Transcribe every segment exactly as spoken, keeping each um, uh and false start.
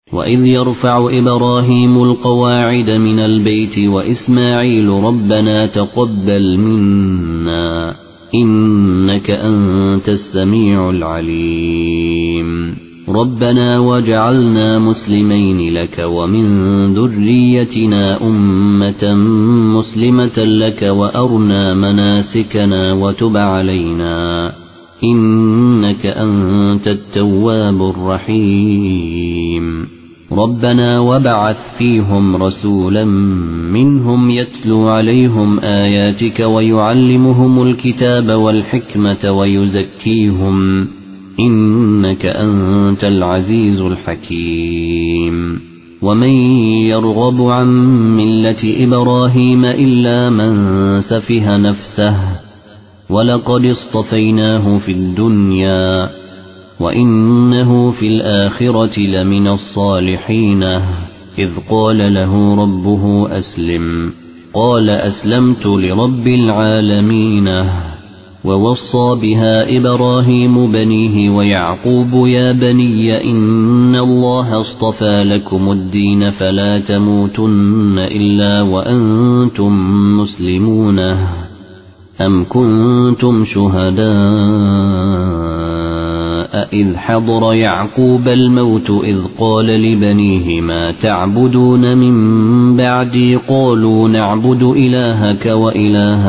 وإذ يرفع إبراهيم القواعد من البيت وإسماعيل ربنا تقبل منا إنك أنت السميع العليم ربنا واجعلنا مسلمين لك ومن ذريتنا أمة مسلمة لك وأرنا مناسكنا وتب علينا إنك أنت التواب الرحيم ربنا وابعث فيهم رسولا منهم يتلو عليهم آياتك ويعلمهم الكتاب والحكمة ويزكيهم إنك أنت العزيز الحكيم ومن يرغب عن ملة إبراهيم إلا من سفه نفسه ولقد اصطفيناه في الدنيا وإنه في الآخرة لمن الصالحين إذ قال له ربه أسلم قال أسلمت لرب العالمين ووصى بها إبراهيم بنيه ويعقوب يا بني إن الله اصطفى لكم الدين فلا تموتن إلا وأنتم مسلمون أم كنتم شهداء إذ حضر يعقوب الموت إذ قال لبنيه ما تعبدون من بعدي قالوا نعبد إلهك وإله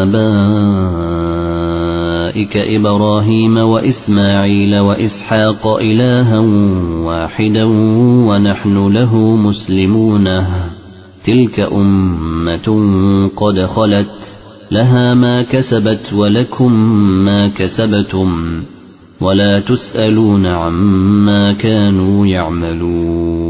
آبائك إبراهيم وإسماعيل وإسحاق إلها واحدا ونحن له مسلمون تلك أمة قد خلت لها ما كسبت ولكم ما كسبتم ولا تسألون عما كانوا يعملون